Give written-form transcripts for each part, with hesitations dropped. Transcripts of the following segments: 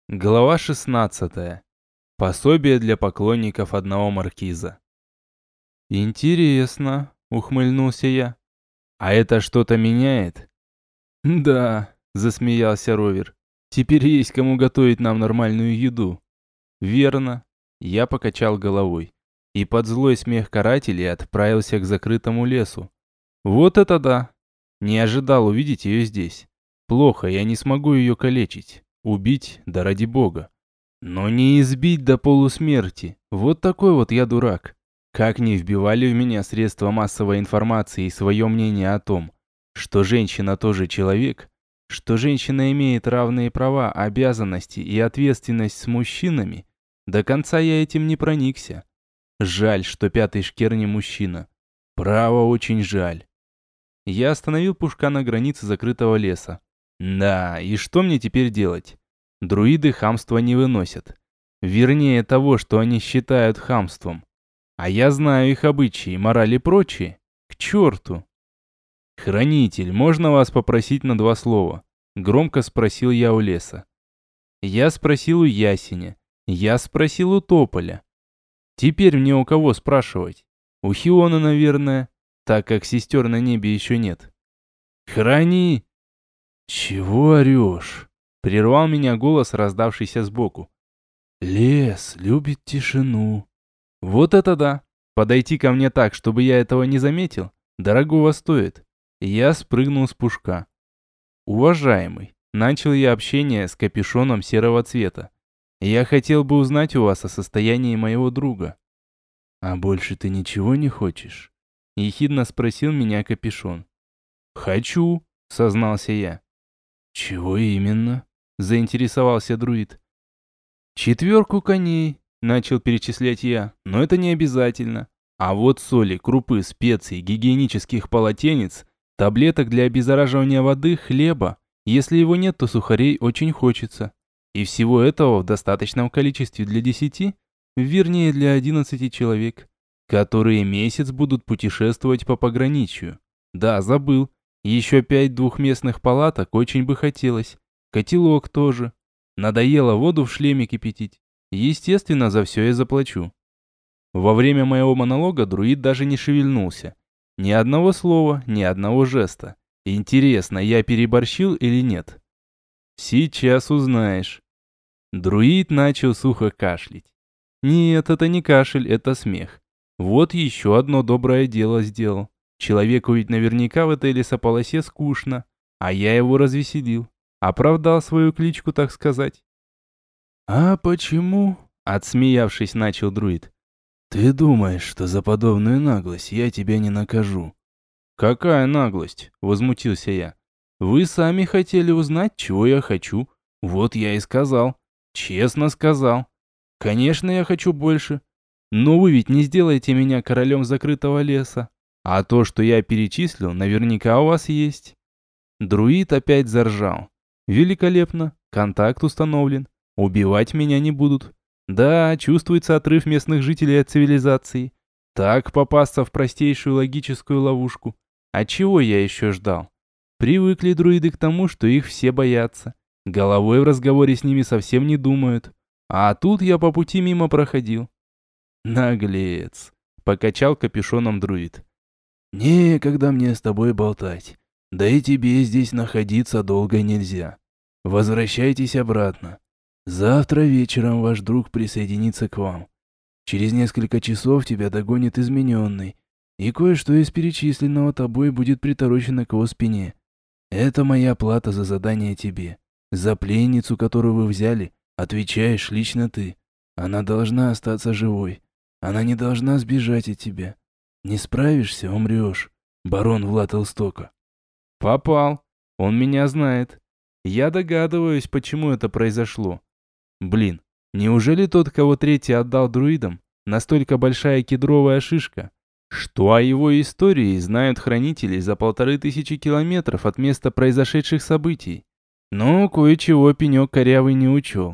Глава 16. Пособие для поклонников одного маркиза. «Интересно», — ухмыльнулся я. «А это что-то меняет?» «Да», — засмеялся Ровер. «Теперь есть кому готовить нам нормальную еду». «Верно». Я покачал головой. И под злой смех карателей отправился к закрытому лесу. «Вот это да! Не ожидал увидеть ее здесь. Плохо, я не смогу ее калечить. Убить, да ради бога. Но не избить до полусмерти. Вот такой вот я дурак. Как не вбивали в меня средства массовой информации и свое мнение о том, что женщина тоже человек, что женщина имеет равные права, обязанности и ответственность с мужчинами, до конца я этим не проникся. Жаль, что пятый шкер не мужчина. Право, очень жаль. Я остановил Пушка на границе закрытого леса. Да, и что мне теперь делать? Друиды хамства не выносят. Вернее, того, что они считают хамством. А я знаю их обычаи, мораль и прочее. К черту! «Хранитель, можно вас попросить на 2 слова?» Громко спросил я у леса. Я спросил у ясеня. Я спросил у тополя. Теперь мне у кого спрашивать? У Хиона, наверное, так как сестер на небе еще нет. «Храни!» «Чего орешь?» Прервал меня голос, раздавшийся сбоку. «Лес любит тишину». Вот это да! Подойти ко мне так, чтобы я этого не заметил, дорогого стоит. Я спрыгнул с Пушка. «Уважаемый, начал я общение с капюшоном серого цвета. Я хотел бы узнать у вас о состоянии моего друга». «А больше ты ничего не хочешь?» Ехидно спросил меня капюшон. «Хочу», сознался я. «Чего именно?» заинтересовался друид. «4 коней», начал перечислять я, но это не обязательно. А вот соли, крупы, специй, гигиенических полотенец, таблеток для обеззараживания воды, хлеба. Если его нет, то сухарей очень хочется. И всего этого в достаточном количестве для 10, вернее для 11 человек, которые месяц будут путешествовать по пограничью. Да, забыл. Еще 5 двухместных палаток очень бы хотелось. Котелок тоже. Надоело воду в шлеме кипятить. Естественно, за все я заплачу. Во время моего монолога друид даже не шевельнулся. Ни одного слова, ни одного жеста. Интересно, я переборщил или нет? Сейчас узнаешь. Друид начал сухо кашлять. Нет, это не кашель, это смех. Вот еще одно доброе дело сделал. Человеку ведь наверняка в этой лесополосе скучно, а я его развеселил. Оправдал свою кличку, так сказать. «А почему?» — отсмеявшись, начал друид. «Ты думаешь, что за подобную наглость я тебя не накажу?» «Какая наглость?» — возмутился я. «Вы сами хотели узнать, чего я хочу. Вот я и сказал. Честно сказал. Конечно, я хочу больше. Но вы ведь не сделаете меня королем закрытого леса. А то, что я перечислил, наверняка у вас есть». Друид опять заржал. «Великолепно. Контакт установлен. Убивать меня не будут. Да, чувствуется отрыв местных жителей от цивилизации. Так попасться в простейшую логическую ловушку. А чего я еще ждал? Привыкли друиды к тому, что их все боятся. Головой в разговоре с ними совсем не думают. А тут я по пути мимо проходил». «Наглец», — покачал капюшоном друид. «Некогда мне с тобой болтать. Да и тебе здесь находиться долго нельзя. Возвращайтесь обратно. Завтра вечером ваш друг присоединится к вам. Через несколько часов тебя догонит измененный, и кое-что из перечисленного тобой будет приторочено к его спине. Это моя плата за задание тебе. За пленницу, которую вы взяли, отвечаешь лично ты. Она должна остаться живой. Она не должна сбежать от тебя. Не справишься — умрешь, барон Влад Элстока». «Попал. Он меня знает. Я догадываюсь, почему это произошло. Блин, неужели тот, кого третий отдал друидам, настолько большая кедровая шишка, что о его истории знают хранители за 1500 километров от места произошедших событий? Но кое-чего пенек корявый не учел.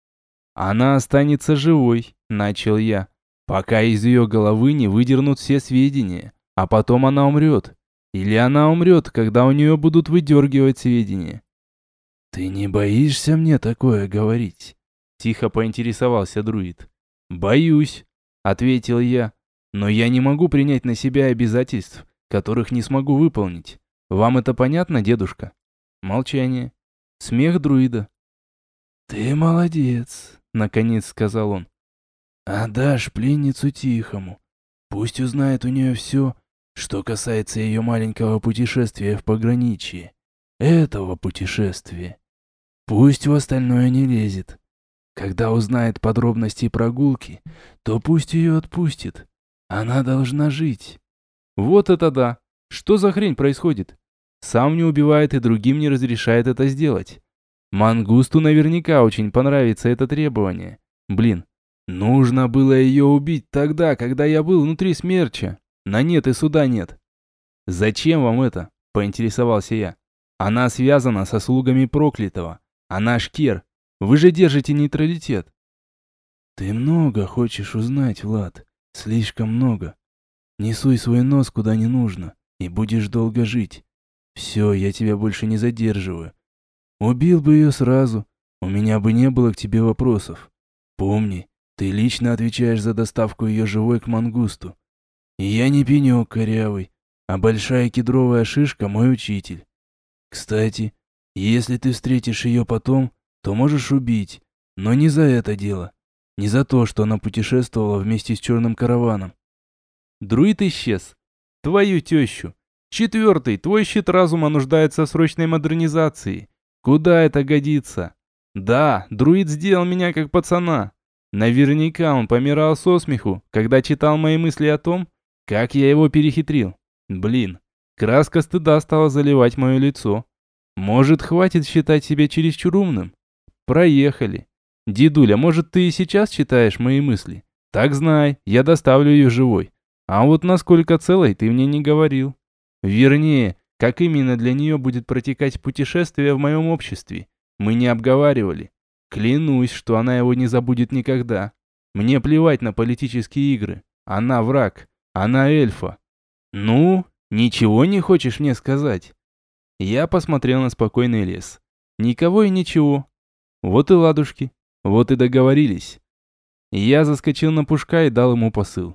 «Она останется живой», — начал я, «пока из ее головы не выдернут все сведения, а потом она умрет. Или она умрет, когда у нее будут выдергивать сведения». «Ты не боишься мне такое говорить?» Тихо поинтересовался друид. «Боюсь», — ответил я. «Но я не могу принять на себя обязательств, которых не смогу выполнить. Вам это понятно, дедушка?» Молчание. Смех друида. «Ты молодец», — наконец сказал он. «Отдашь пленницу Тихому. Пусть узнает у нее все, что касается ее маленького путешествия в пограничье. Этого путешествия. Пусть в остальное не лезет. Когда узнает подробности прогулки, то пусть ее отпустит. Она должна жить». Вот это да! Что за хрень происходит? Сам не убивает и другим не разрешает это сделать. Мангусту наверняка очень понравится это требование. Блин, нужно было ее убить тогда, когда я был внутри смерча. На нет и суда нет. «Зачем вам это?» – поинтересовался я. «Она связана со слугами проклятого. Она Шкер. Вы же держите нейтралитет». «Ты много хочешь узнать, Влад. Слишком много. Не суй свой нос куда не нужно, и будешь долго жить. Все, я тебя больше не задерживаю. Убил бы ее сразу, у меня бы не было к тебе вопросов. Помни, ты лично отвечаешь за доставку ее живой к Мангусту. И я не пенек корявый, а большая кедровая шишка мой учитель. Кстати, если ты встретишь ее потом, то можешь убить, но не за это дело. Не за то, что она путешествовала вместе с черным караваном». Друид исчез. Твою тещу. Четвертый, твой щит разума нуждается в срочной модернизации. Куда это годится? Да, друид сделал меня как пацана. Наверняка он помирал со смеху, когда читал мои мысли о том, как я его перехитрил. Блин, краска стыда стала заливать мое лицо. Может, хватит считать себя чересчур умным? Проехали. Дедуля, может, ты и сейчас читаешь мои мысли? Так знай, я доставлю ее живой. А вот насколько целой, ты мне не говорил. Вернее, как именно для нее будет протекать путешествие в моем обществе, мы не обговаривали. Клянусь, что она его не забудет никогда. Мне плевать на политические игры. Она враг. Она эльфа. Ну, ничего не хочешь мне сказать? Я посмотрел на спокойный лес. Никого и ничего. Вот и ладушки. Вот и договорились. Я заскочил на Пушка и дал ему посыл.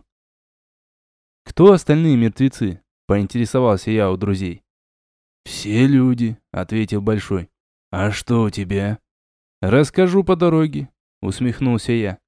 «Кто остальные мертвецы?» – поинтересовался я у друзей. «Все люди», – ответил Большой. «А что у тебя?» «Расскажу по дороге», – усмехнулся я.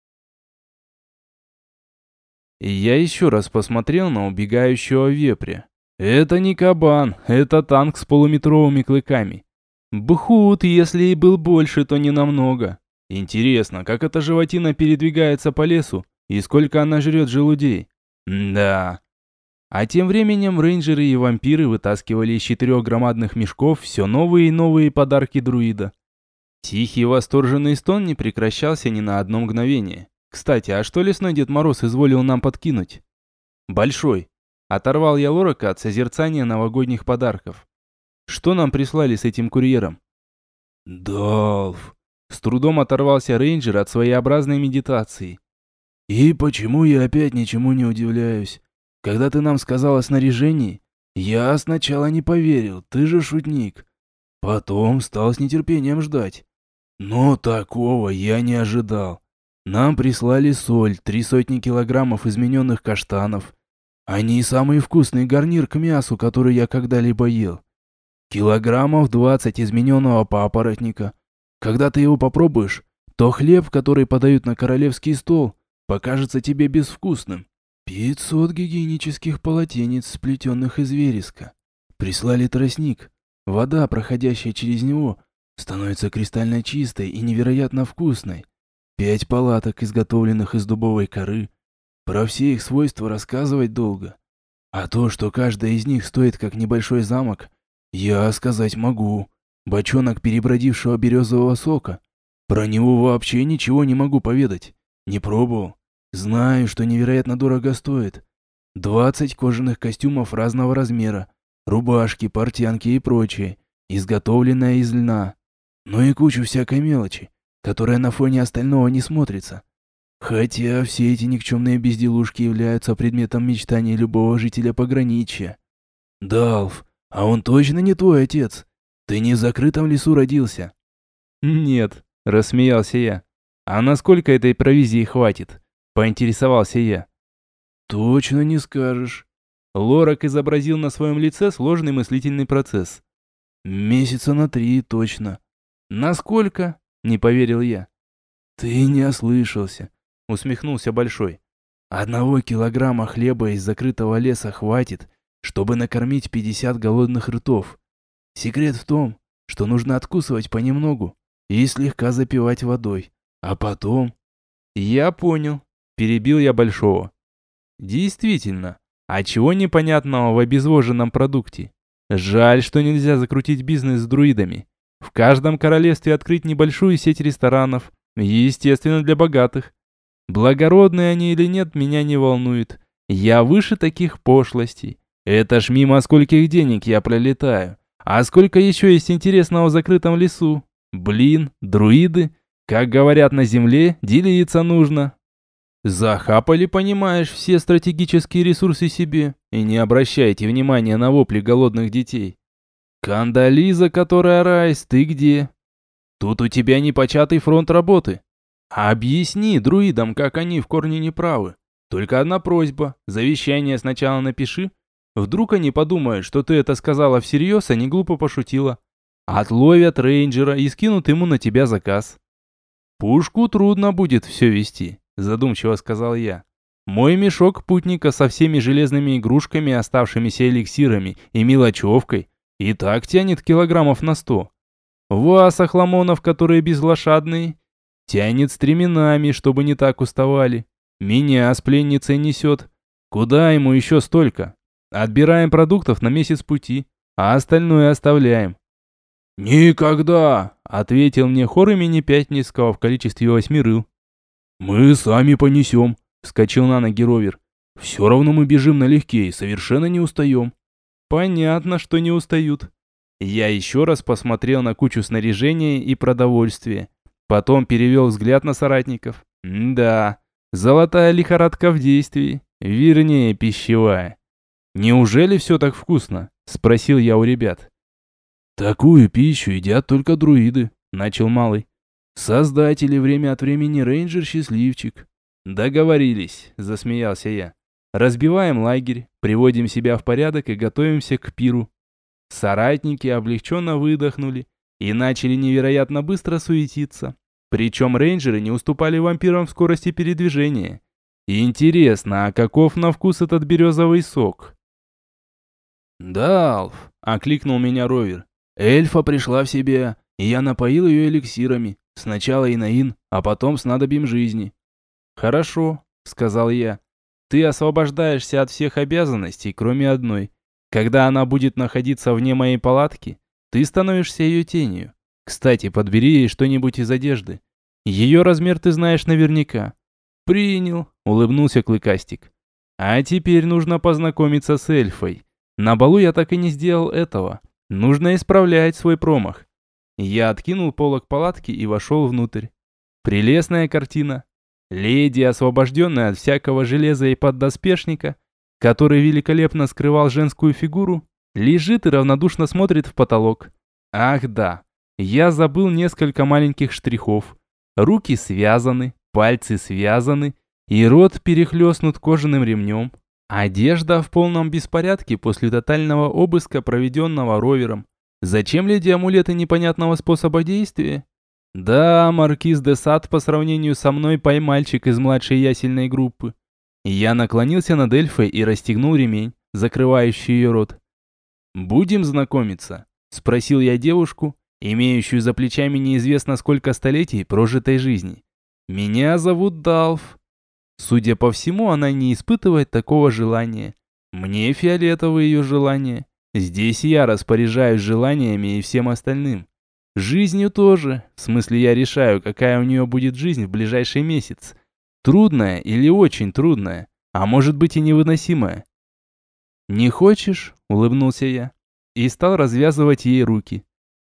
И я еще раз посмотрел на убегающего вепря. Это не кабан, это танк с полуметровыми клыками. Бхут, если и был больше, то не намного. Интересно, как эта животина передвигается по лесу и сколько она жрет желудей? Да. А тем временем рейнджеры и вампиры вытаскивали из 4 громадных мешков все новые и новые подарки друида. Тихий восторженный стон не прекращался ни на одно мгновение. Кстати, а что лесной Дед Мороз изволил нам подкинуть? Большой. Оторвал я Лорака от созерцания новогодних подарков. Что нам прислали с этим курьером? Долф. С трудом оторвался рейнджер от своеобразной медитации. И почему я опять ничему не удивляюсь? Когда ты нам сказал о снаряжении, я сначала не поверил, ты же шутник. Потом стал с нетерпением ждать. Но такого я не ожидал. Нам прислали соль, 300 килограммов измененных каштанов. Они самый вкусный гарнир к мясу, который я когда-либо ел. Килограммов 20 измененного папоротника. Когда ты его попробуешь, то хлеб, который подают на королевский стол, покажется тебе безвкусным. 500 гигиенических полотенец, сплетенных из вереска. Прислали тростник. Вода, проходящая через него, становится кристально чистой и невероятно вкусной. 5 палаток, изготовленных из дубовой коры. Про все их свойства рассказывать долго. А то, что каждая из них стоит как небольшой замок, я сказать могу. Бочонок перебродившего березового сока. Про него вообще ничего не могу поведать. Не пробовал. Знаю, что невероятно дорого стоит. 20 кожаных костюмов разного размера, рубашки, портянки и прочее, изготовленное из льна. Ну и кучу всякой мелочи, которая на фоне остального не смотрится. Хотя все эти никчемные безделушки являются предметом мечтаний любого жителя пограничья. Далф, а он точно не твой отец? Ты не в закрытом лесу родился? Нет, рассмеялся я. А насколько этой провизии хватит? Поинтересовался я. Точно не скажешь. Лорак изобразил на своем лице сложный мыслительный процесс. Месяца на 3 точно. Насколько? Не поверил я. Ты не ослышался, усмехнулся Большой. 1 килограмма хлеба из закрытого леса хватит, чтобы накормить 50 голодных ртов. Секрет в том, что нужно откусывать понемногу и слегка запивать водой. А потом... Я понял. Перебил я Большого. Действительно, а чего непонятного в обезвоженном продукте? Жаль, что нельзя закрутить бизнес с друидами. В каждом королевстве открыть небольшую сеть ресторанов, естественно, для богатых. Благородные они или нет, меня не волнует. Я выше таких пошлостей. Это ж мимо скольких денег я пролетаю. А сколько еще есть интересного в закрытом лесу? Блин, друиды. Как говорят на земле, делиться нужно. Захапали, понимаешь, все стратегические ресурсы себе. И не обращайте внимания на вопли голодных детей. Кандализа, которая Райс, ты где? Тут у тебя непочатый фронт работы. Объясни друидам, как они в корне неправы. Только одна просьба. Завещание сначала напиши. Вдруг они подумают, что ты это сказала всерьез, а не глупо пошутила. Отловят рейнджера и скинут ему на тебя заказ. Пушку трудно будет все вести, задумчиво сказал я. Мой мешок путника со всеми железными игрушками, оставшимися эликсирами и мелочевкой и так тянет килограммов на 100. Вас, охламонов, которые безлошадные, тянет стременами, чтобы не так уставали. Меня с пленницей несет. Куда ему еще столько? Отбираем продуктов на месяц пути, а остальное оставляем. «Никогда!» — ответил мне хор имени Пятницкого в количестве 8 рыл. «Мы сами понесем», — вскочил на ноги Ровер. «Все равно мы бежим налегке и совершенно не устаем». «Понятно, что не устают». Я еще раз посмотрел на кучу снаряжения и продовольствия. Потом перевел взгляд на соратников. Да, золотая лихорадка в действии, вернее, пищевая. «Неужели все так вкусно?» — спросил я у ребят. «Такую пищу едят только друиды», — начал Малый. «Создатели время от времени рейнджер-счастливчик». «Договорились», — засмеялся я. «Разбиваем лагерь, приводим себя в порядок и готовимся к пиру». Соратники облегченно выдохнули и начали невероятно быстро суетиться. Причем рейнджеры не уступали вампирам в скорости передвижения. Интересно, а каков на вкус этот березовый сок? «Далф!» — окликнул меня Ровер. «Эльфа пришла в себя, и я напоил ее эликсирами. Сначала инаин, а потом снадобьем жизни». «Хорошо», — сказал я. «Ты освобождаешься от всех обязанностей, кроме одной. Когда она будет находиться вне моей палатки, ты становишься ее тенью. Кстати, подбери ей что-нибудь из одежды. Ее размер ты знаешь наверняка». «Принял», — улыбнулся Клыкастик. «А теперь нужно познакомиться с эльфой. На балу я так и не сделал этого. Нужно исправлять свой промах». Я откинул полог палатки и вошел внутрь. Прелестная картина. Леди, освобожденная от всякого железа и поддоспешника, который великолепно скрывал женскую фигуру, лежит и равнодушно смотрит в потолок. Ах да, я забыл несколько маленьких штрихов. Руки связаны, пальцы связаны, и рот перехлестнут кожаным ремнем. Одежда в полном беспорядке после тотального обыска, проведенного Ровером. Зачем леди амулеты непонятного способа действия? Да, маркиз де Сад по сравнению со мной поймальчик из младшей ясельной группы. Я наклонился над эльфой и расстегнул ремень, закрывающий ее рот. «Будем знакомиться?» – спросил я девушку, имеющую за плечами неизвестно сколько столетий прожитой жизни. «Меня зовут Далф». Судя по всему, она не испытывает такого желания. Мне фиолетово ее желание. Здесь я распоряжаюсь желаниями и всем остальным. Жизнью тоже. В смысле, я решаю, какая у нее будет жизнь в ближайший месяц. Трудная или очень трудная, а может быть и невыносимая. «Не хочешь?» – улыбнулся я. И стал развязывать ей руки.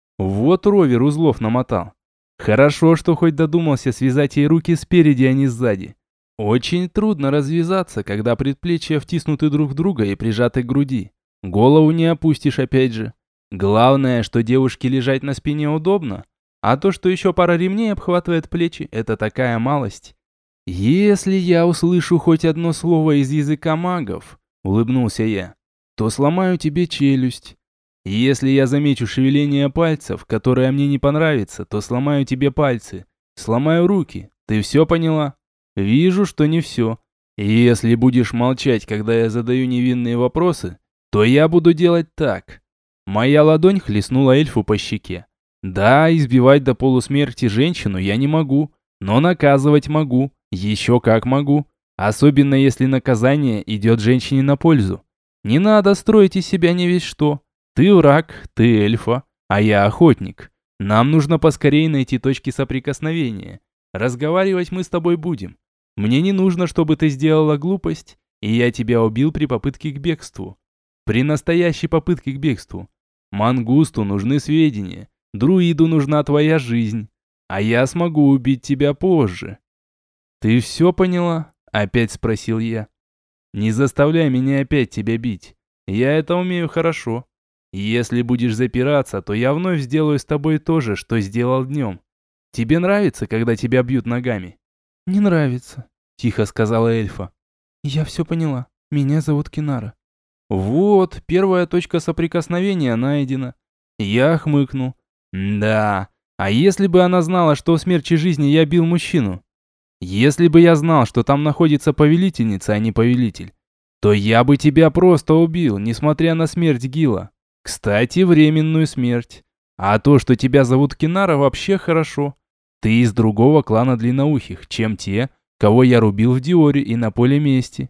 Вот Ровер узлов намотал. Хорошо, что хоть додумался связать ей руки спереди, а не сзади. Очень трудно развязаться, когда предплечья втиснуты друг в друга и прижаты к груди. Голову не опустишь опять же. Главное, что девушке лежать на спине удобно, А то, что еще пара ремней обхватывает плечи, это такая малость. Если я услышу хоть одно слово из языка магов, улыбнулся я, то сломаю тебе челюсть. Если я замечу шевеление пальцев, которое мне не понравится, то сломаю тебе пальцы, сломаю руки. Ты все поняла? Вижу, что не все. И если будешь молчать, когда я задаю невинные вопросы, то я буду делать так. Моя ладонь хлестнула эльфу по щеке. Да, избивать до полусмерти женщину я не могу, но наказывать могу, еще как могу. Особенно если наказание идет женщине на пользу. Не надо строить из себя не весь что. Ты враг, ты эльфа, а я охотник. Нам нужно поскорее найти точки соприкосновения. Разговаривать мы с тобой будем. Мне не нужно, чтобы ты сделала глупость, и я тебя убил при попытке к бегству. При настоящей попытке к бегству. Мангусту нужны сведения, друиду нужна твоя жизнь, а я смогу убить тебя позже. Ты все поняла? Опять спросил я. Не заставляй меня опять тебя бить. Я это умею хорошо. Если будешь запираться, то я вновь сделаю с тобой то же, что сделал днем. Тебе нравится, когда тебя бьют ногами? Не нравится, тихо сказала эльфа. Я все поняла. Меня зовут Кинара. Вот, первая точка соприкосновения найдена. Я хмыкнул. Да, а если бы она знала, что в смерти жизни я бил мужчину? Если бы я знал, что там находится повелительница, а не повелитель, то я бы тебя просто убил, несмотря на смерть Гила. Кстати, временную смерть. А то, что тебя зовут Кинара, вообще хорошо. Ты из другого клана длинноухих, чем те, кого я рубил в Диоре и на поле мести.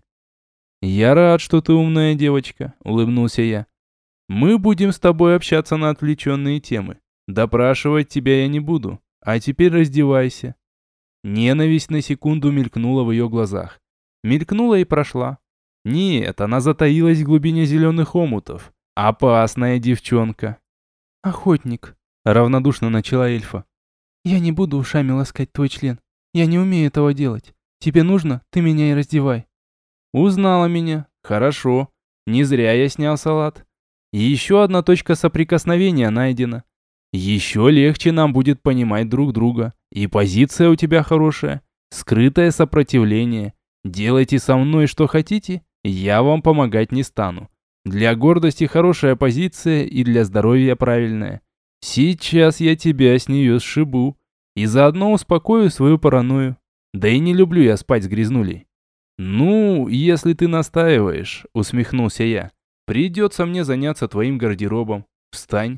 Я рад, что ты умная девочка, улыбнулся я. Мы будем с тобой общаться на отвлеченные темы. Допрашивать тебя я не буду. А теперь раздевайся. Ненависть на секунду мелькнула в ее глазах. Мелькнула и прошла. Нет, она затаилась в глубине зеленых омутов. Опасная девчонка. Охотник, равнодушно начала эльфа. Я не буду ушами ласкать твой член. Я не умею этого делать. Тебе нужно, ты меня и раздевай. Узнала меня. Хорошо. Не зря я снял салат. Еще одна точка соприкосновения найдена. Еще легче нам будет понимать друг друга. И позиция у тебя хорошая. Скрытое сопротивление. Делайте со мной что хотите, я вам помогать не стану. Для гордости хорошая позиция и для здоровья правильная. Сейчас я тебя с нее сшибу. И заодно успокою свою паранойю. Да и не люблю я спать с грязнулей. Ну, если ты настаиваешь, усмехнулся я. Придется мне заняться твоим гардеробом. Встань.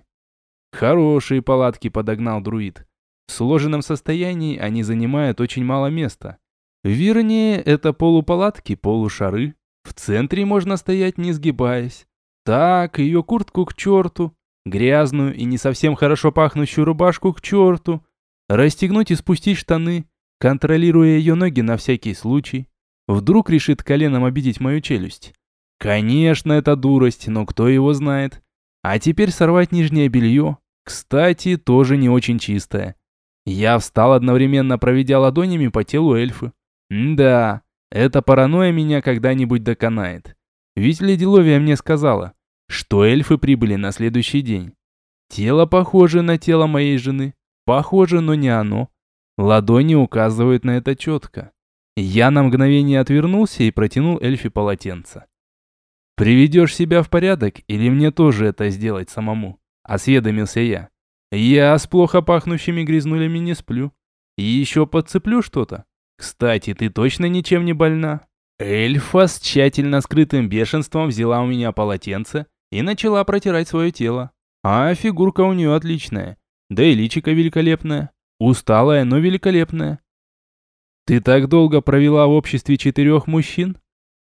Хорошие палатки подогнал друид. В сложенном состоянии они занимают очень мало места. Вернее, это полупалатки, полушары. В центре можно стоять, не сгибаясь. Так, ее куртку к черту, грязную и не совсем хорошо пахнущую рубашку к черту. Расстегнуть и спустить штаны, контролируя ее ноги на всякий случай. Вдруг решит коленом обидеть мою челюсть. Конечно, это дурость, но кто его знает. А теперь сорвать нижнее белье. Кстати, тоже не очень чистое. Я встал, одновременно проведя ладонями по телу эльфы. Да, эта паранойя меня когда-нибудь доконает. Ведь леди Ловия мне сказала, что эльфы прибыли на следующий день. Тело похоже на тело моей жены. Похоже, но не оно. Ладони указывают на это четко. Я на мгновение отвернулся и протянул эльфе полотенце. «Приведешь себя в порядок или мне тоже это сделать самому?» – осведомился я. «Я с плохо пахнущими грязнулями не сплю. И еще подцеплю что-то. Кстати, ты точно ничем не больна?» Эльфа с тщательно скрытым бешенством взяла у меня полотенце и начала протирать свое тело. А фигурка у нее отличная. Да и личико великолепное. Усталая, но великолепная. «Ты так долго провела в обществе 4 мужчин?»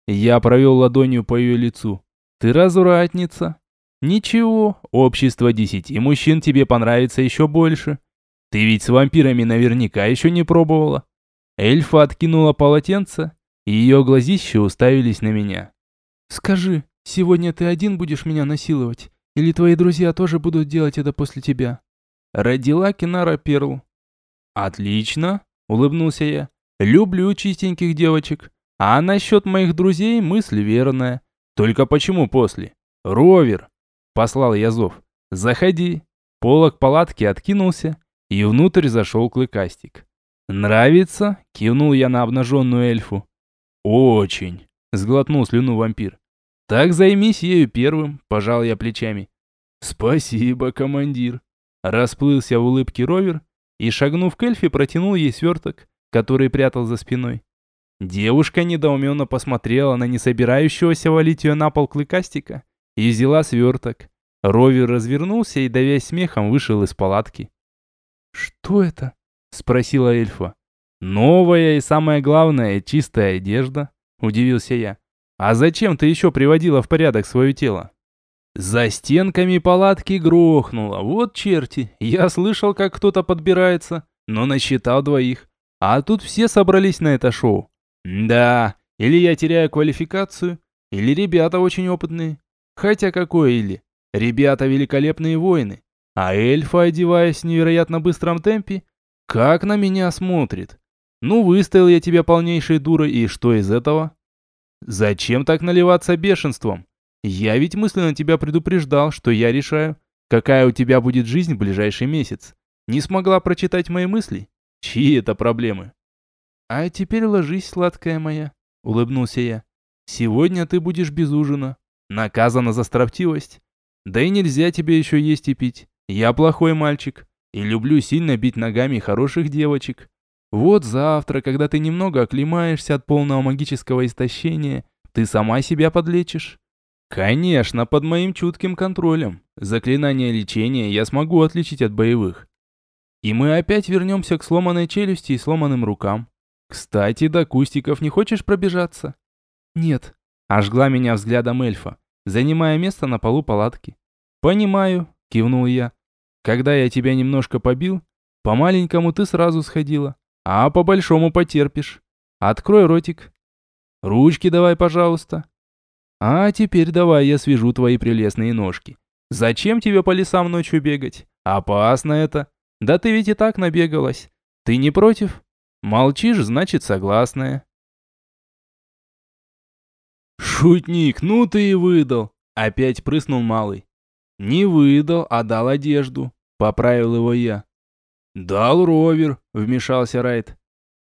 Я провел ладонью по ее лицу. «Ты развратница». «Ничего, общество 10 мужчин тебе понравится еще больше. Ты ведь с вампирами наверняка еще не пробовала». Эльфа откинула полотенце, и ее глазища уставились на меня. «Скажи, сегодня ты один будешь меня насиловать? Или твои друзья тоже будут делать это после тебя?» Родила Кинара Перл. «Отлично», — улыбнулся я. «Люблю чистеньких девочек. А насчет моих друзей мысль верная. Только почему после? Ровер!» Послал я зов. «Заходи». Полог палатки откинулся, и внутрь зашел Клыкастик. «Нравится?» – кивнул я на обнаженную эльфу. «Очень!» – сглотнул слюну вампир. «Так займись ею первым», – пожал я плечами. «Спасибо, командир!» – расплылся в улыбке Ровер и, шагнув к эльфе, протянул ей сверток, который прятал за спиной. Девушка недоуменно посмотрела на несобирающегося валить ее на пол Клыкастика и взяла сверток. Ровер развернулся и, давясь смехом, вышел из палатки. «Что это?» – спросила эльфа. «Новая и, самое главное, чистая одежда», – удивился я. «А зачем ты еще приводила в порядок свое тело?» За стенками палатки грохнуло. Вот черти, я слышал, как кто-то подбирается, но насчитал двоих. А тут все собрались на это шоу. Да, или я теряю квалификацию, или ребята очень опытные. Хотя какое или? Ребята великолепные воины. А эльфа, одеваясь в невероятно быстром темпе, как на меня смотрит. Ну, выставил я тебя полнейшей дурой, и что из этого? Зачем так наливаться бешенством? Я ведь мысленно тебя предупреждал, что я решаю, какая у тебя будет жизнь в ближайший месяц. Не смогла прочитать мои мысли? Чьи это проблемы? А теперь ложись, сладкая моя, улыбнулся я. Сегодня ты будешь без ужина. Наказана за строптивость. Да и нельзя тебе еще есть и пить. Я плохой мальчик и люблю сильно бить ногами хороших девочек. Вот завтра, когда ты немного оклемаешься от полного магического истощения, ты сама себя подлечишь. Конечно, под моим чутким контролем. Заклинание лечения я смогу отличить от боевых. И мы опять вернемся к сломанной челюсти и сломанным рукам. Кстати, до кустиков не хочешь пробежаться? Нет. Ожгла меня взглядом эльфа, занимая место на полу палатки. Понимаю, кивнул я. Когда я тебя немножко побил, по-маленькому ты сразу сходила, а по-большому потерпишь. Открой ротик. Ручки давай, пожалуйста. А теперь давай я свяжу твои прелестные ножки. Зачем тебе по лесам ночью бегать? Опасно это. Да ты ведь и так набегалась. Ты не против? Молчишь, значит согласная. Шутник, ну ты и выдал. Опять прыснул малый. Не выдал, а дал одежду. Поправил его я. Дал Ровер, вмешался Райт.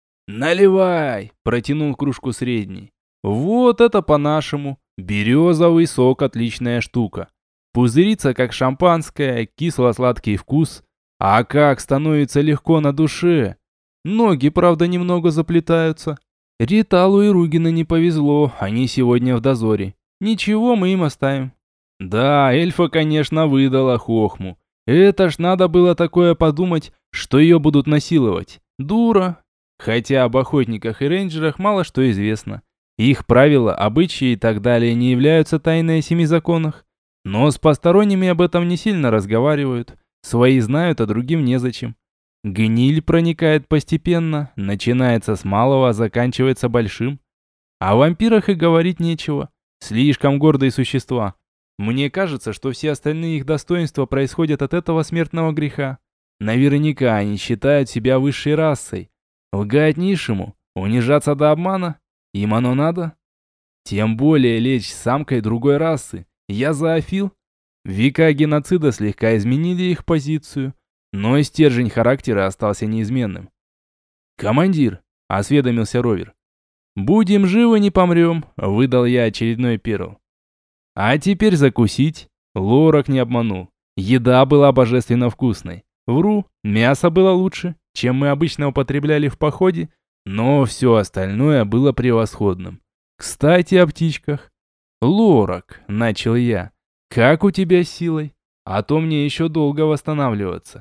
Наливай, протянул кружку средний. Вот это по-нашему. Березовый сок – отличная штука. Пузырится, как шампанское, кисло-сладкий вкус. А как становится легко на душе. Ноги, правда, немного заплетаются. Риталу и Ругина не повезло, они сегодня в дозоре. Ничего, мы им оставим. Да, эльфа, конечно, выдала хохму. Это ж надо было такое подумать, что ее будут насиловать. Дура. Хотя об охотниках и рейнджерах мало что известно. Их правила, обычаи и так далее не являются тайной о семи законах. Но с посторонними об этом не сильно разговаривают. Свои знают, а другим незачем. Гниль проникает постепенно, начинается с малого, а заканчивается большим. О вампирах и говорить нечего. Слишком гордые существа. Мне кажется, что все остальные их достоинства происходят от этого смертного греха. Наверняка они считают себя высшей расой. Лгать низшему, унижаться до обмана. Им оно надо? Тем более лечь с самкой другой расы. Я зоофил. Века геноцида слегка изменили их позицию, но стержень характера остался неизменным. «Командир», — осведомился Ровер. «Будем живы, не помрем», — выдал я очередной перл. «А теперь закусить». Лорак не обманул. Еда была божественно вкусной. Вру, мясо было лучше, чем мы обычно употребляли в походе, но все остальное было превосходным. Кстати, о птичках. «Лорак», — начал я, — «как у тебя с силой? А то мне еще долго восстанавливаться».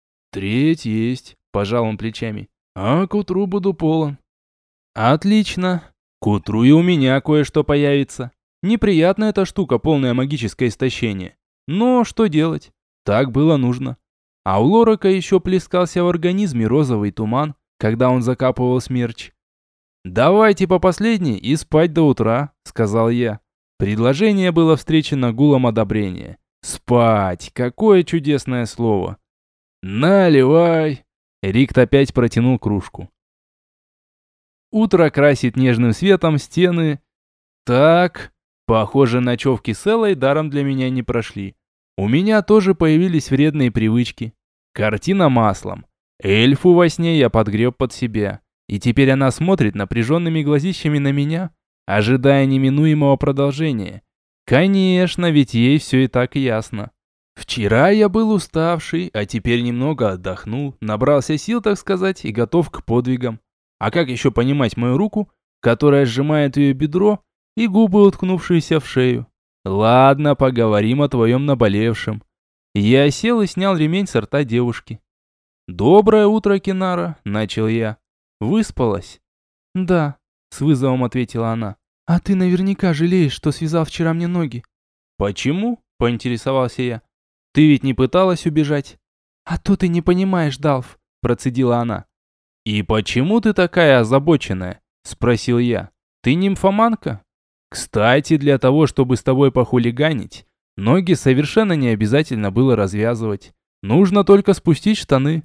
«Треть есть», — пожал он плечами, — «а к утру буду полон». «Отлично. К утру и у меня кое-что появится. Неприятная эта штука, полное магическое истощение. Но что делать? Так было нужно». А у Лорака еще плескался в организме розовый туман, когда он закапывал смерч. «Давайте по последней и спать до утра», — сказал я. Предложение было встречено гулом одобрения. «Спать! Какое чудесное слово!» «Наливай!» Рикт опять протянул кружку. Утро красит нежным светом стены. Так, похоже, ночевки с Эллой даром для меня не прошли. У меня тоже появились вредные привычки. Картина маслом. Эльфу во сне я подгреб под себя. И теперь она смотрит напряженными глазищами на меня, ожидая неминуемого продолжения. Конечно, ведь ей все и так ясно. Вчера я был уставший, а теперь немного отдохнул, набрался сил, так сказать, и готов к подвигам. А как еще понимать мою руку, которая сжимает ее бедро, и губы, уткнувшиеся в шею? Ладно, поговорим о твоем наболевшем. Я сел и снял ремень с рта девушки. «Доброе утро, Кинара», — начал я. «Выспалась?» «Да», — с вызовом ответила она. «А ты наверняка жалеешь, что связал вчера мне ноги». «Почему?» — поинтересовался я. «Ты ведь не пыталась убежать?» «А то ты не понимаешь, Далф», — процедила она. «И почему ты такая озабоченная?» — спросил я. «Ты нимфоманка?» «Кстати, для того, чтобы с тобой похулиганить, ноги совершенно не обязательно было развязывать. Нужно только спустить штаны».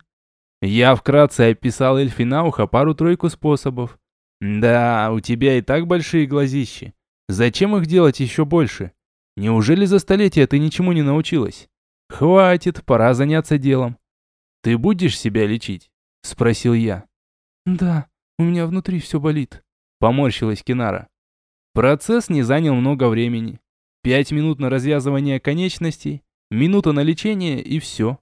Я вкратце описал эльфе на ухо пару-тройку способов. «Да, у тебя и так большие глазищи. Зачем их делать еще больше? Неужели за столетия ты ничему не научилась? Хватит, пора заняться делом». «Ты будешь себя лечить?» — спросил я. «Да, у меня внутри все болит», — поморщилась Кинара. Процесс не занял много времени. 5 минут на развязывание конечностей, минута на лечение и все.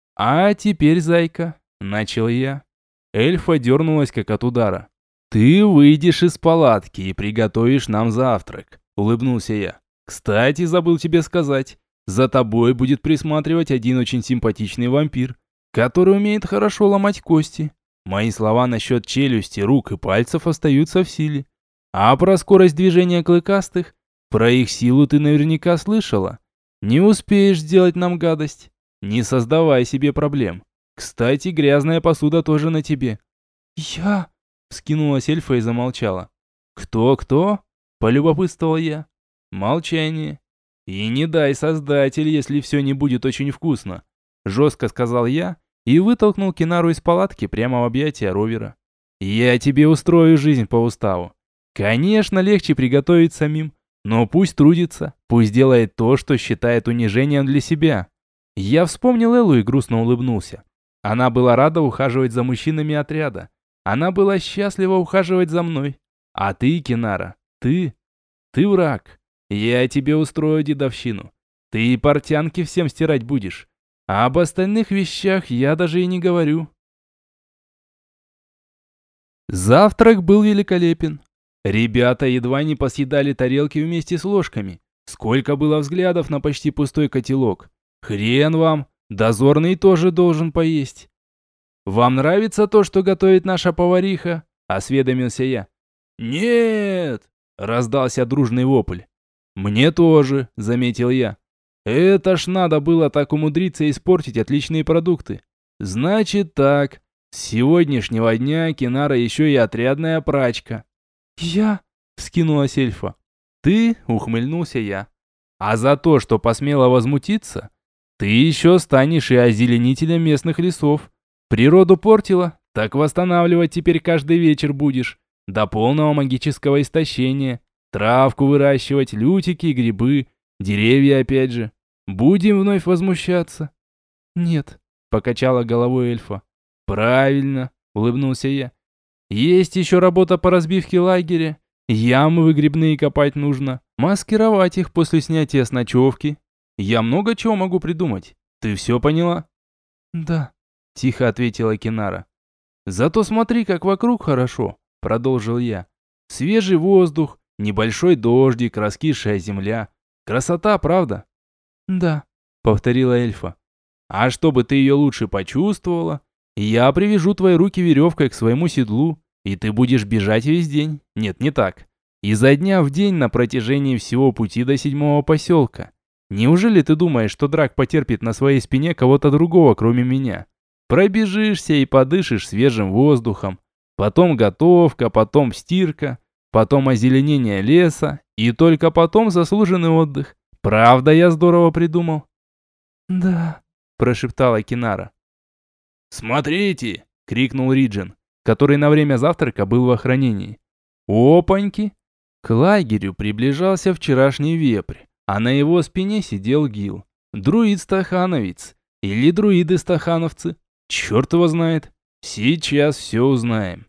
«А теперь, зайка», — начал я. Эльфа дернулась как от удара. «Ты выйдешь из палатки и приготовишь нам завтрак», — улыбнулся я. «Кстати, забыл тебе сказать, за тобой будет присматривать один очень симпатичный вампир, который умеет хорошо ломать кости. Мои слова насчет челюсти, рук и пальцев остаются в силе. А про скорость движения клыкастых, про их силу ты наверняка слышала. Не успеешь сделать нам гадость. Не создавай себе проблем. Кстати, грязная посуда тоже на тебе». «Я...» — вскинулась эльфа и замолчала. «Кто-кто?» — полюбопытствовал я. Молчание. «И не дай, Создатель, если все не будет очень вкусно», — жестко сказал я и вытолкнул Кинару из палатки прямо в объятия Ровера. «Я тебе устрою жизнь по уставу. Конечно, легче приготовить самим, но пусть трудится, пусть делает то, что считает унижением для себя». Я вспомнил Эллу и грустно улыбнулся. Она была рада ухаживать за мужчинами отряда. Она была счастлива ухаживать за мной. А ты, Кинара, ты враг. Я тебе устрою дедовщину. Ты и портянки всем стирать будешь. А об остальных вещах я даже и не говорю. Завтрак был великолепен. Ребята едва не посъедали тарелки вместе с ложками. Сколько было взглядов на почти пустой котелок. Хрен вам, дозорный тоже должен поесть. «Вам нравится то, что готовит наша повариха?» – осведомился я. «Нет!» – раздался дружный вопль. «Мне тоже», – заметил я. «Это ж надо было так умудриться испортить отличные продукты. Значит так, с сегодняшнего дня Кинара еще и отрядная прачка». «Я?» – вскинулась эльфа. «Ты?» – ухмыльнулся я. «А за то, что посмела возмутиться, ты еще станешь и озеленителем местных лесов. Природу портила, так восстанавливать теперь каждый вечер будешь. До полного магического истощения. Травку выращивать, лютики, грибы, деревья опять же. Будем вновь возмущаться?» «Нет», — покачала головой эльфа. «Правильно», — улыбнулся я. «Есть еще работа по разбивке лагеря. Ямы выгребные копать нужно. Маскировать их после снятия с ночевки. Я много чего могу придумать. Ты все поняла?» «Да», — тихо ответила Кинара. «Зато смотри, как вокруг хорошо», — продолжил я. «Свежий воздух, небольшой дождик, раскисшая земля. Красота, правда?» «Да», — повторила эльфа. «А чтобы ты ее лучше почувствовала, я привяжу твои руки веревкой к своему седлу, и ты будешь бежать весь день. Нет, не так. Изо дня в день на протяжении всего пути до 7-го поселка. Неужели ты думаешь, что Драк потерпит на своей спине кого-то другого, кроме меня? Пробежишься и подышишь свежим воздухом. Потом готовка, потом стирка, потом озеленение леса и только потом заслуженный отдых. Правда, я здорово придумал?» «Да», – прошептала Кинара. «Смотрите!» – крикнул Риджин, который на время завтрака был в охранении. «Опаньки!» К лагерю приближался вчерашний вепрь, а на его спине сидел Гил, друид-стахановец. Или друиды-стахановцы? Черт его знает. Сейчас все узнаем.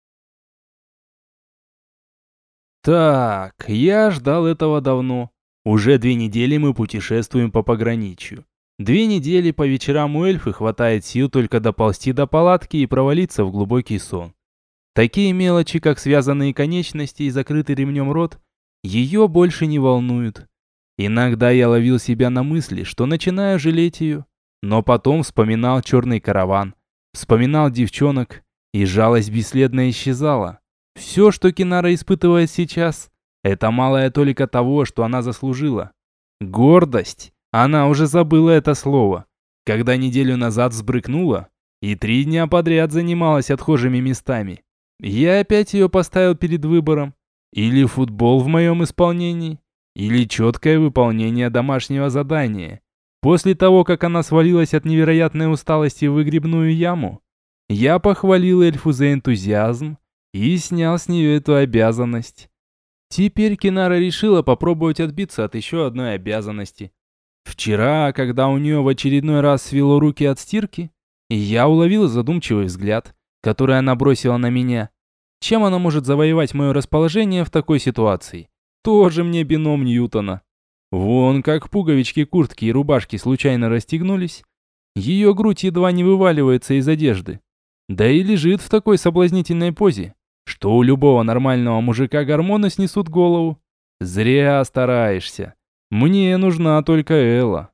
Так, я ждал этого давно. Уже 2 недели мы путешествуем по пограничью. 2 недели по вечерам у эльфы хватает сил только доползти до палатки и провалиться в глубокий сон. Такие мелочи, как связанные конечности и закрытый ремнем рот, ее больше не волнуют. Иногда я ловил себя на мысли, что начинаю жалеть ее, но потом вспоминал черный караван, вспоминал девчонок, и жалость бесследно исчезала. Все, что Кинара испытывает сейчас, это малая толика того, что она заслужила. Гордость. Она уже забыла это слово, когда неделю назад взбрыкнула и 3 дня подряд занималась отхожими местами. Я опять ее поставил перед выбором. Или футбол в моем исполнении, или четкое выполнение домашнего задания. После того, как она свалилась от невероятной усталости в выгребную яму, я похвалил эльфу за энтузиазм и снял с нее эту обязанность. Теперь Кинара решила попробовать отбиться от еще одной обязанности. Вчера, когда у нее в очередной раз свело руки от стирки, я уловил задумчивый взгляд, который она бросила на меня. Чем она может завоевать мое расположение в такой ситуации? Тоже мне бином Ньютона. Вон как пуговички куртки и рубашки случайно расстегнулись. Ее грудь едва не вываливается из одежды. Да и лежит в такой соблазнительной позе, что у любого нормального мужика гормоны снесут голову. Зря стараешься. Мне нужна только Элла.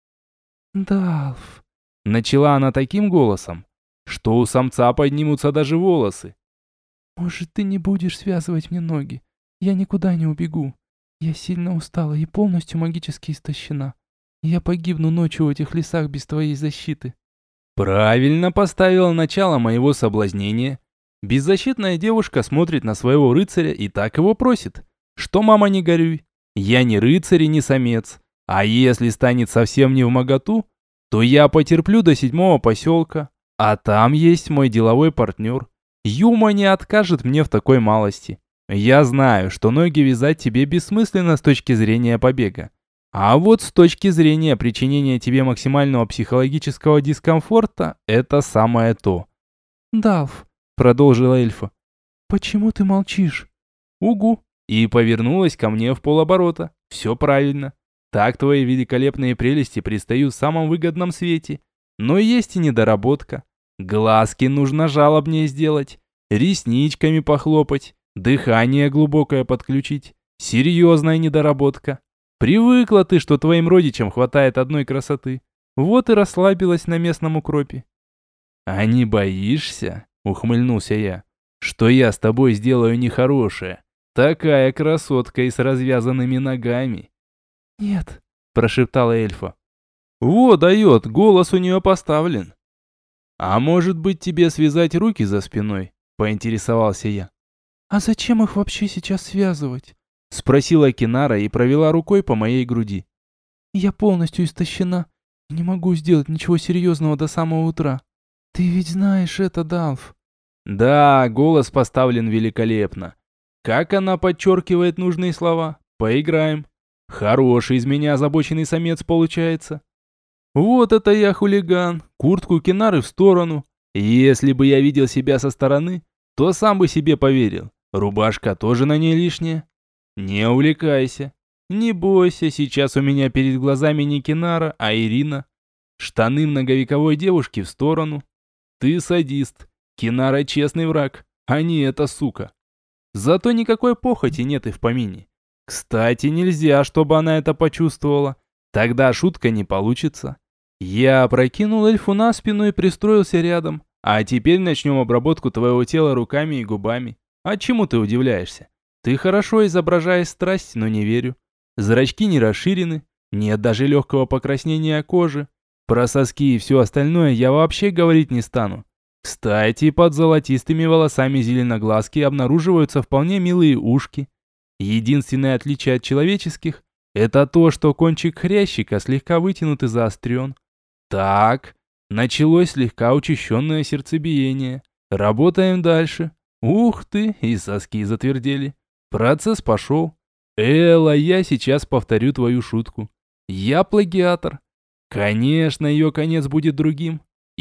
«Далф», — начала она таким голосом, что у самца поднимутся даже волосы. «Может, ты не будешь связывать мне ноги? Я никуда не убегу. Я сильно устала и полностью магически истощена. Я погибну ночью в этих лесах без твоей защиты». Правильно поставила начало моего соблазнения. Беззащитная девушка смотрит на своего рыцаря и так его просит. Что, мама, не горюй. Я не рыцарь и не самец. А если станет совсем невмоготу, то я потерплю до 7-го поселка. А там есть мой деловой партнер. Юма не откажет мне в такой малости. Я знаю, что ноги вязать тебе бессмысленно с точки зрения побега. А вот с точки зрения причинения тебе максимального психологического дискомфорта, это самое то. «Далф», — продолжила эльфа. «почему ты молчишь?» «Угу». И повернулась ко мне в полоборота. Все правильно. Так твои великолепные прелести предстают в самом выгодном свете. Но есть и недоработка. Глазки нужно жалобнее сделать, ресничками похлопать, дыхание глубокое подключить. Серьезная недоработка. Привыкла ты, что твоим родичам хватает одной красоты. Вот и расслабилась на местном укропе. «А не боишься?» — ухмыльнулся я. «Что я с тобой сделаю нехорошее? Такая красотка и с развязанными ногами». «Нет», — прошептала эльфа. «Во, дает, голос у нее поставлен». «А может быть тебе связать руки за спиной?» — поинтересовался я. «А зачем их вообще сейчас связывать?» — спросила Кинара и провела рукой по моей груди. «Я полностью истощена и не могу сделать ничего серьезного до самого утра. Ты ведь знаешь это, Далф». Да, голос поставлен великолепно. Как она подчеркивает нужные слова? Поиграем. Хороший из меня озабоченный самец получается. Вот это я хулиган. Куртку Кинары в сторону. Если бы я видел себя со стороны, то сам бы себе поверил. Рубашка тоже на ней лишняя. Не увлекайся. Не бойся, сейчас у меня перед глазами не Кинара, а Ирина. Штаны многовековой девушки в сторону. Ты садист. Кинара честный враг, а не эта сука. Зато никакой похоти нет и в помине. Кстати, нельзя, чтобы она это почувствовала. Тогда шутка не получится. Я опрокинул эльфу на спину и пристроился рядом. А теперь начнем обработку твоего тела руками и губами. А чему ты удивляешься? Ты хорошо изображаешь страсть, но не верю. Зрачки не расширены, нет даже легкого покраснения кожи. Про соски и все остальное я вообще говорить не стану. Кстати, под золотистыми волосами зеленоглазки обнаруживаются вполне милые ушки. Единственное отличие от человеческих – это то, что кончик хрящика слегка вытянут и заострен. Так, началось слегка учащенное сердцебиение. Работаем дальше. Ух ты, и соски затвердели. Процесс пошел. Элла, я сейчас повторю твою шутку. Я плагиатор. Конечно, ее конец будет другим.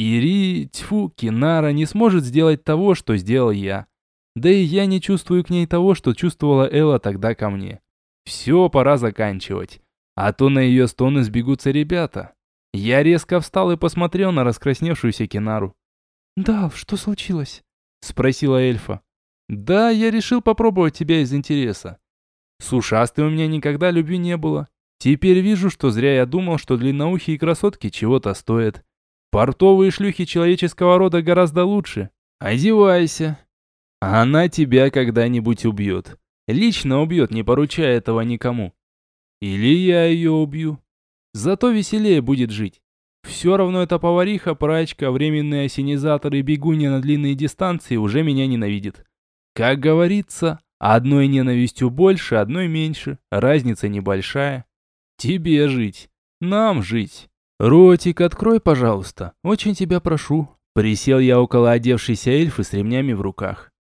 Кинара не сможет сделать того, что сделал я. Да и я не чувствую к ней того, что чувствовала Элла тогда ко мне. Все, пора заканчивать. А то на ее стоны сбегутся ребята. Я резко встал и посмотрел на раскрасневшуюся Кинару. «Дал, что случилось?» — спросила эльфа. «Да, я решил попробовать тебя из интереса. С ушастой у меня никогда любви не было. Теперь вижу, что зря я думал, что длинноухие красотки чего-то стоят. Портовые шлюхи человеческого рода гораздо лучше. Одевайся. Она тебя когда-нибудь убьет. Лично убьет, не поручая этого никому. Или я ее убью. Зато веселее будет жить. Все равно эта повариха, прачка, временный ассенизатор и бегунья на длинные дистанции уже меня ненавидит. Как говорится, одной ненавистью больше, одной меньше. Разница небольшая. Тебе жить. Нам жить. Ротик, открой, пожалуйста. Очень тебя прошу. Присел я около одевшейся эльфы с ремнями в руках.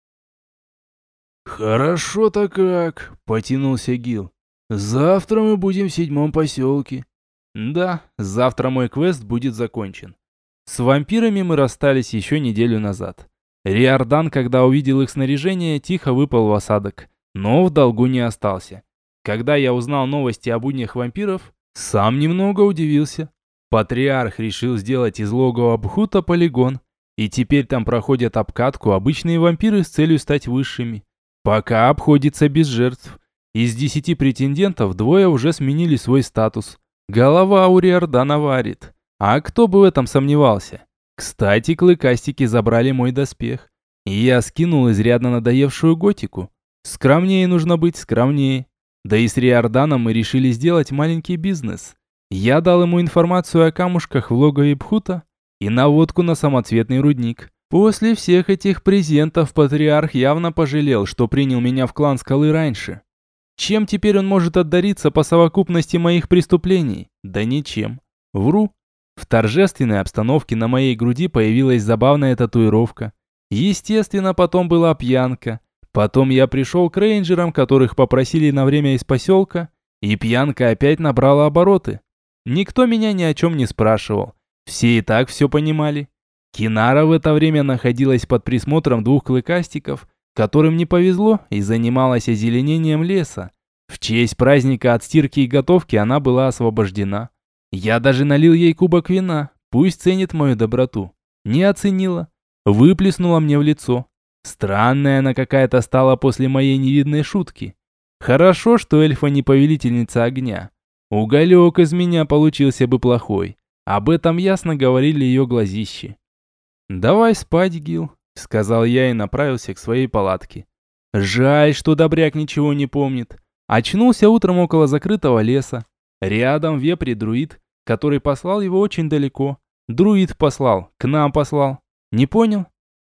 «Хорошо-то как», — потянулся Гил. «Завтра мы будем в 7-м поселке». Да, завтра мой квест будет закончен. С вампирами мы расстались еще неделю назад. Риордан, когда увидел их снаряжение, тихо выпал в осадок, но в долгу не остался. Когда я узнал новости о буднях вампиров, сам немного удивился. Патриарх решил сделать из логова Бхута полигон, и теперь там проходят обкатку обычные вампиры с целью стать высшими. Пока обходится без жертв. Из 10 претендентов 2 уже сменили свой статус. Голова у Риордана варит. А кто бы в этом сомневался? Кстати, клыкастики забрали мой доспех. И я скинул изрядно надоевшую готику. Скромнее нужно быть, скромнее. Да и с Риорданом мы решили сделать маленький бизнес. Я дал ему информацию о камушках в логове Бхута и наводку на самоцветный рудник. После всех этих презентов патриарх явно пожалел, что принял меня в клан Скалы раньше. Чем теперь он может отдариться по совокупности моих преступлений? Да ничем. Вру. В торжественной обстановке на моей груди появилась забавная татуировка. Естественно, потом была пьянка. Потом я пришел к рейнджерам, которых попросили на время из поселка, и пьянка опять набрала обороты. Никто меня ни о чем не спрашивал. Все и так все понимали. Кинара в это время находилась под присмотром 2 клыкастиков, которым не повезло и занималась озеленением леса. В честь праздника от стирки и готовки она была освобождена. Я даже налил ей кубок вина, пусть ценит мою доброту. Не оценила. Выплеснула мне в лицо. Странная она какая-то стала после моей невидной шутки. Хорошо, что эльфа не повелительница огня. Уголек из меня получился бы плохой. Об этом ясно говорили ее глазищи. «Давай спать, Гил», — сказал я и направился к своей палатке. Жаль, что добряк ничего не помнит. Очнулся утром около закрытого леса. Рядом вепрь-друид, который послал его очень далеко. Друид послал, к нам послал. Не понял?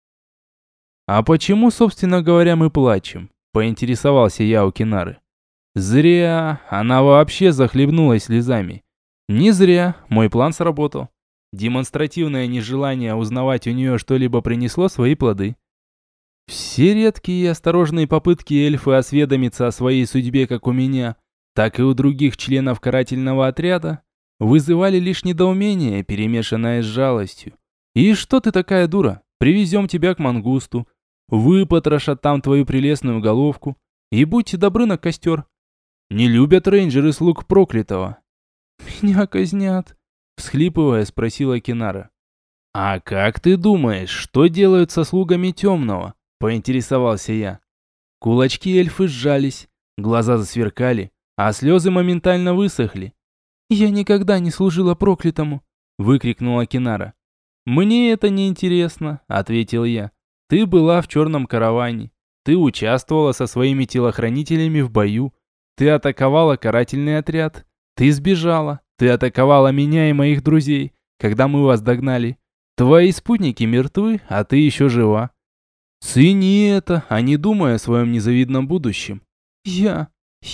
«А почему, собственно говоря, мы плачем?» — поинтересовался я у Кинары. «Зря. Она вообще захлебнулась слезами. Не зря. Мой план сработал. Демонстративное нежелание узнавать у нее что-либо принесло свои плоды. Все редкие и осторожные попытки эльфы осведомиться о своей судьбе как у меня, так и у других членов карательного отряда вызывали лишь недоумение, перемешанное с жалостью. «И что ты такая дура? Привезем тебя к мангусту. Выпотрошат там твою прелестную головку. И будьте добры на костер. Не любят рейнджеры слуг проклятого». «Меня казнят», — всхлипывая, спросила Кинара. «А как ты думаешь, что делают со слугами темного?» — поинтересовался я. Кулачки эльфы сжались, глаза засверкали, а слезы моментально высохли. «Я никогда не служила проклятому!» — выкрикнула Кинара. «Мне это не интересно», — ответил я. «Ты была в черном караване. Ты участвовала со своими телохранителями в бою. Ты атаковала карательный отряд. Ты сбежала. Ты атаковала меня и моих друзей, когда мы вас догнали. Твои спутники мертвы, а ты еще жива. Цени это, а не думай о своем незавидном будущем». Я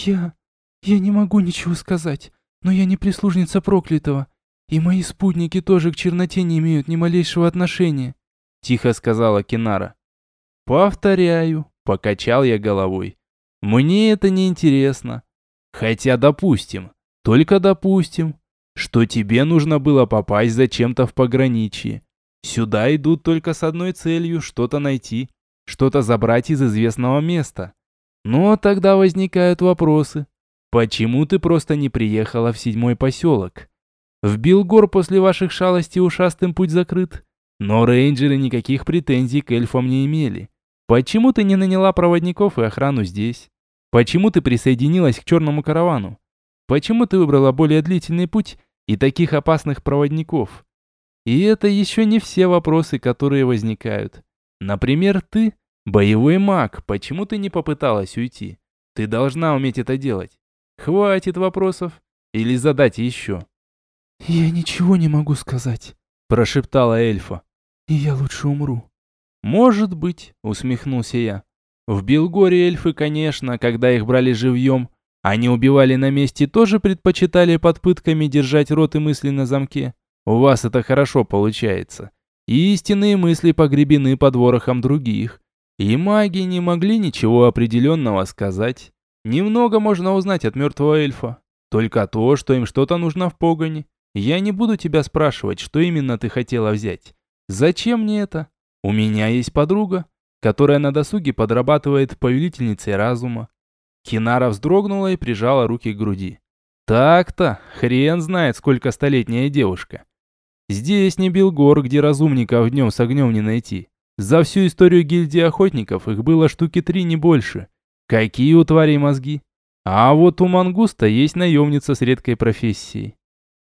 не могу ничего сказать, но я не прислужница проклятого, и мои спутники тоже к черноте не имеют ни малейшего отношения», — тихо сказала Кинара. «Повторяю», — покачал я головой. «Мне это не интересно. Хотя допустим, только допустим. что тебе нужно было попасть зачем-то в пограничье. Сюда идут только с одной целью – что-то найти, что-то забрать из известного места. Но тогда возникают вопросы. Почему ты просто не приехала в 7-й поселок? В Билгор после ваших шалостей ушастым путь закрыт. Но рейнджеры никаких претензий к эльфам не имели. Почему ты не наняла проводников и охрану здесь? Почему ты присоединилась к черному каравану? Почему ты выбрала более длительный путь и таких опасных проводников? И это еще не все вопросы, которые возникают. Например, ты боевой маг, почему ты не попыталась уйти? Ты должна уметь это делать. Хватит вопросов. Или задать еще. «Я ничего не могу сказать», – прошептала эльфа. «И я лучше умру». «Может быть», – усмехнулся я. «В Билгоре эльфы, конечно, когда их брали живьем, они убивали на месте, тоже предпочитали под пытками держать рот и мысли на замке. У вас это хорошо получается. И истинные мысли погребены под ворохом других. И маги не могли ничего определенного сказать. Немного можно узнать от мертвого эльфа. Только то, что им что-то нужно в погоне. Я не буду тебя спрашивать, что именно ты хотела взять. Зачем мне это? У меня есть подруга, которая на досуге подрабатывает повелительницей разума». Кинара вздрогнула и прижала руки к груди. «Так-то, хрен знает, сколько столетняя девушка. Здесь не Билгор, где разумников днем с огнем не найти. За всю историю гильдии охотников их было штуки 3, не больше. Какие у тварей мозги? А вот у мангуста есть наемница с редкой профессией».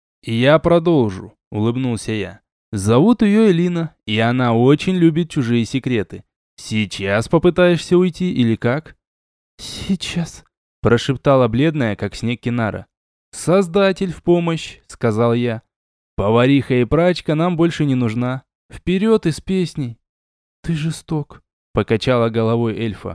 «Я продолжу», — улыбнулся я. «Зовут ее Элина, и она очень любит чужие секреты. Сейчас попытаешься уйти или как?» «Сейчас», – прошептала бледная, как снег Кинара. «Создатель в помощь», – сказал я. «Повариха и прачка нам больше не нужна. Вперед из песней!» «Ты жесток», – покачала головой эльфа.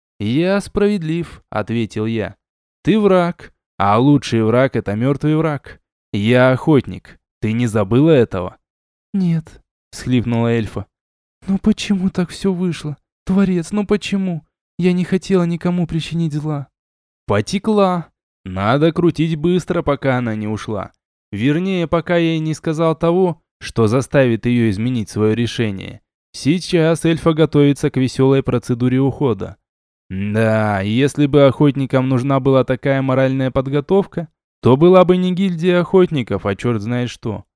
«Я справедлив», – ответил я. «Ты враг, а лучший враг – это мертвый враг. Я охотник. Ты не забыла этого?» «Нет», – всхлипнула эльфа. «Но почему так все вышло? Творец, ну почему? Я не хотела никому причинить зла». «Потекла. Надо крутить быстро, пока она не ушла. Вернее, пока я ей не сказал того, что заставит ее изменить свое решение. Сейчас эльфа готовится к веселой процедуре ухода. Да, если бы охотникам нужна была такая моральная подготовка, то была бы не гильдия охотников, а черт знает что».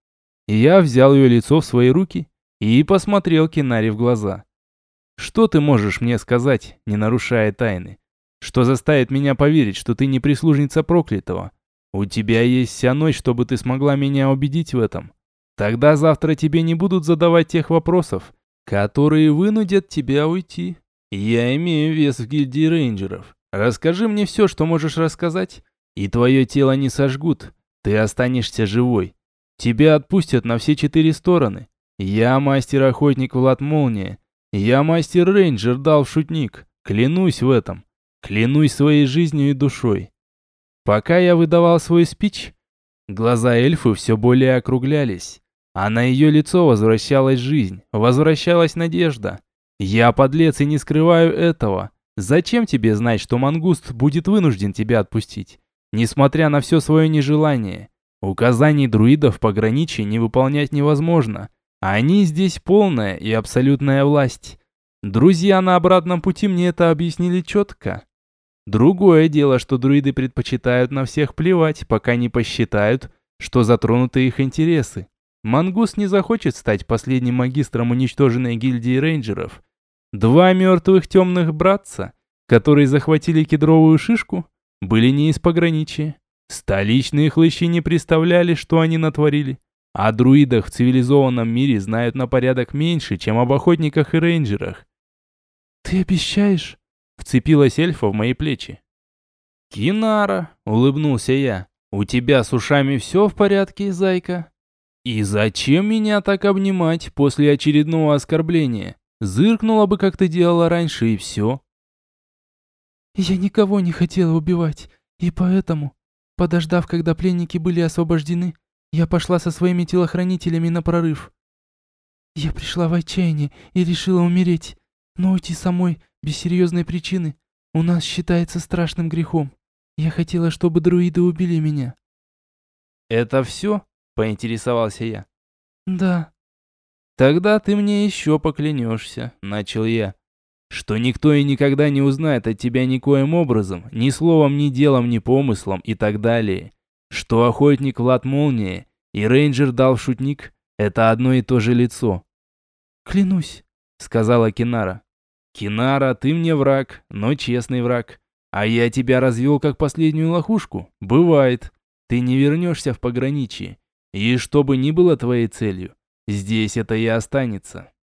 Я взял ее лицо в свои руки и посмотрел Кинаре в глаза. «Что ты можешь мне сказать, не нарушая тайны? Что заставит меня поверить, что ты не прислужница проклятого? У тебя есть вся ночь, чтобы ты смогла меня убедить в этом. Тогда завтра тебе не будут задавать тех вопросов, которые вынудят тебя уйти. Я имею вес в гильдии рейнджеров. Расскажи мне все, что можешь рассказать, и твое тело не сожгут. Ты останешься живой. Тебя отпустят на все 4 стороны. Я мастер-охотник Влад Молния. Я мастер-рейнджер Далв-шутник. Клянусь в этом. Клянусь своей жизнью и душой». Пока я выдавал свой спич, глаза эльфы все более округлялись, а на ее лицо возвращалась жизнь, возвращалась надежда. «Я подлец и не скрываю этого. Зачем тебе знать, что мангуст будет вынужден тебя отпустить, несмотря на все свое нежелание? Указаний друидов пограничья не выполнять невозможно. Они здесь полная и абсолютная власть. Друзья на обратном пути мне это объяснили четко. Другое дело, что друиды предпочитают на всех плевать, пока не посчитают, что затронуты их интересы. Мангус не захочет стать последним магистром уничтоженной гильдии рейнджеров. 2 мертвых темных братца, которые захватили кедровую шишку, были не из пограничья. Столичные хлыщи не представляли, что они натворили. О друидах в цивилизованном мире знают на порядок меньше, чем об охотниках и рейнджерах. «Ты обещаешь?» — вцепилась эльфа в мои плечи. «Кинара», — улыбнулся я, — «у тебя с ушами все в порядке, зайка?» «И зачем меня так обнимать после очередного оскорбления? Зыркнула бы, как ты делала раньше, и все». «Я никого не хотела убивать, и поэтому, подождав, когда пленники были освобождены, я пошла со своими телохранителями на прорыв. Я пришла в отчаяние и решила умереть, но уйти самой, без серьезной причины, у нас считается страшным грехом. Я хотела, чтобы друиды убили меня». «Это все?» поинтересовался я. Да. Тогда ты мне еще поклянешься, начал я, что никто и никогда не узнает от тебя никоим образом, ни словом, ни делом, ни помыслом и так далее, что охотник Влад Молния и рейнджер Далв Шутник – это одно и то же лицо. Клянусь, сказала Кинара. Кинара, ты мне враг, но честный враг. А я тебя развел как последнюю лохушку. Бывает. Ты не вернешься в пограничье. И что бы ни было твоей целью, здесь это и останется.